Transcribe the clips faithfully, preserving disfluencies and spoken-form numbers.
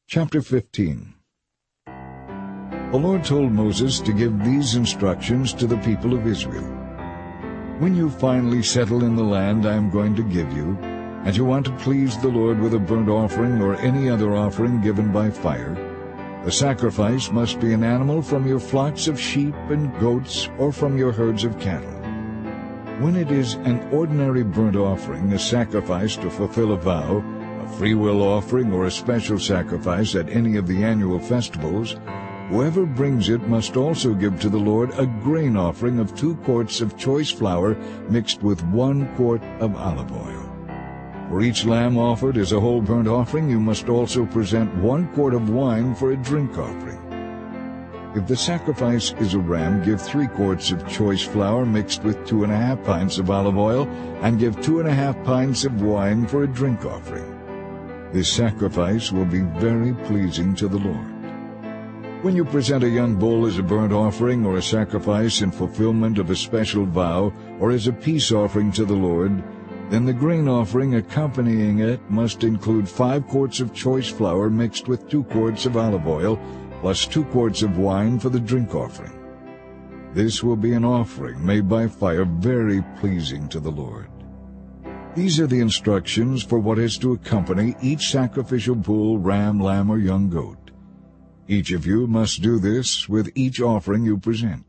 Chapter fifteen. The Lord told Moses to give these instructions to the people of Israel. When you finally settle in the land I am going to give you, and you want to please the Lord with a burnt offering or any other offering given by fire, the sacrifice must be an animal from your flocks of sheep and goats or from your herds of cattle. When it is an ordinary burnt offering, a sacrifice to fulfill a vow, a freewill offering, or a special sacrifice at any of the annual festivals, whoever brings it must also give to the Lord a grain offering of two quarts of choice flour mixed with one quart of olive oil. For each lamb offered as a whole burnt offering, you must also present one quart of wine for a drink offering. If the sacrifice is a ram, give three quarts of choice flour mixed with two and a half pints of olive oil, and give two and a half pints of wine for a drink offering. This sacrifice will be very pleasing to the Lord. When you present a young bull as a burnt offering or a sacrifice in fulfillment of a special vow or as a peace offering to the Lord, then the grain offering accompanying it must include five quarts of choice flour mixed with two quarts of olive oil, plus two quarts of wine for the drink offering. This will be an offering made by fire, very pleasing to the Lord. These are the instructions for what is to accompany each sacrificial bull, ram, lamb, or young goat. Each of you must do this with each offering you present.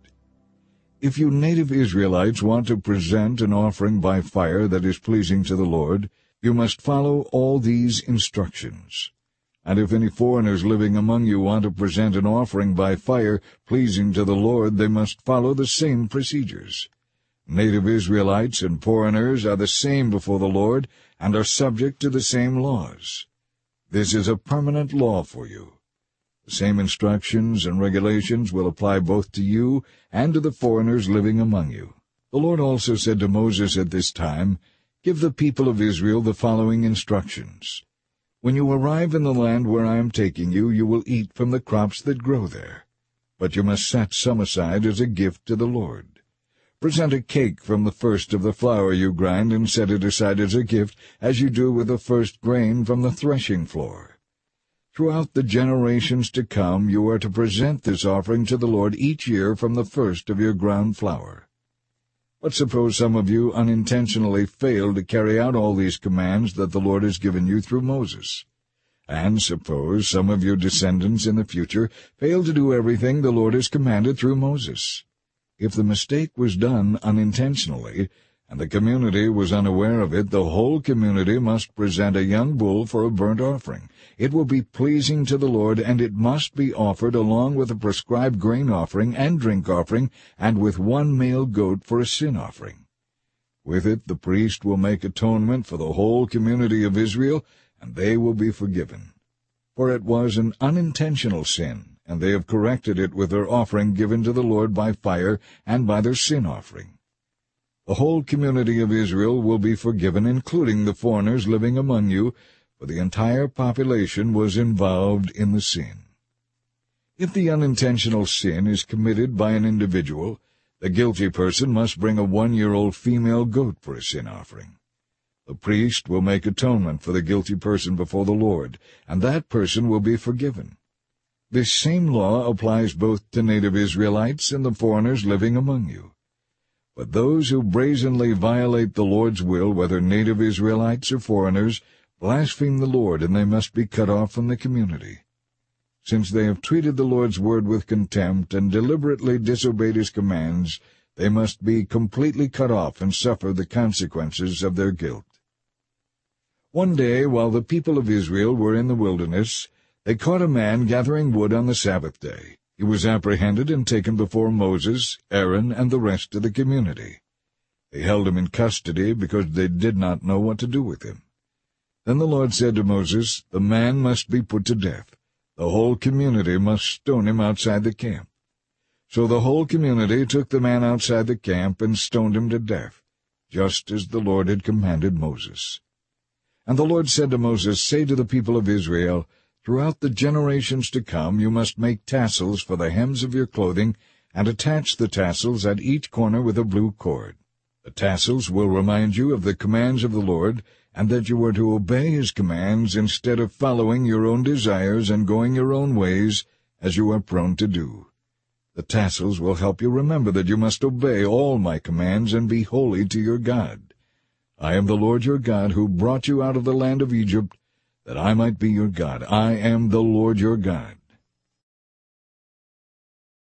If you native Israelites want to present an offering by fire that is pleasing to the Lord, you must follow all these instructions. And if any foreigners living among you want to present an offering by fire pleasing to the Lord, they must follow the same procedures. Native Israelites and foreigners are the same before the Lord and are subject to the same laws. This is a permanent law for you. The same instructions and regulations will apply both to you and to the foreigners living among you. The Lord also said to Moses at this time, "Give the people of Israel the following instructions. When you arrive in the land where I am taking you, you will eat from the crops that grow there. But you must set some aside as a gift to the Lord. Present a cake from the first of the flour you grind and set it aside as a gift, as you do with the first grain from the threshing floor. Throughout the generations to come you are to present this offering to the Lord each year from the first of your ground flour. But suppose some of you unintentionally fail to carry out all these commands that the Lord has given you through Moses. And suppose some of your descendants in the future fail to do everything the Lord has commanded through Moses. If the mistake was done unintentionally, and the community was unaware of it, the whole community must present a young bull for a burnt offering. It will be pleasing to the Lord, and it must be offered along with a prescribed grain offering and drink offering, and with one male goat for a sin offering. With it the priest will make atonement for the whole community of Israel, and they will be forgiven. For it was an unintentional sin, and they have corrected it with their offering given to the Lord by fire and by their sin offering. The whole community of Israel will be forgiven, including the foreigners living among you, for the entire population was involved in the sin. If the unintentional sin is committed by an individual, the guilty person must bring a one-year-old female goat for a sin offering. The priest will make atonement for the guilty person before the Lord, and that person will be forgiven. This same law applies both to native Israelites and the foreigners living among you. But those who brazenly violate the Lord's will, whether native Israelites or foreigners, blaspheme the Lord, and they must be cut off from the community. Since they have treated the Lord's word with contempt and deliberately disobeyed his commands, they must be completely cut off and suffer the consequences of their guilt. One day, while the people of Israel were in the wilderness, they caught a man gathering wood on the Sabbath day. He was apprehended and taken before Moses, Aaron, and the rest of the community. They held him in custody because they did not know what to do with him. Then the Lord said to Moses, "The man must be put to death. The whole community must stone him outside the camp." So the whole community took the man outside the camp and stoned him to death, just as the Lord had commanded Moses. And the Lord said to Moses, "Say to the people of Israel, throughout the generations to come you must make tassels for the hems of your clothing, and attach the tassels at each corner with a blue cord. The tassels will remind you of the commands of the Lord, and that you are to obey his commands instead of following your own desires and going your own ways, as you are prone to do. The tassels will help you remember that you must obey all my commands and be holy to your God. I am the Lord your God, who brought you out of the land of Egypt, that I might be your God. I am the Lord your God.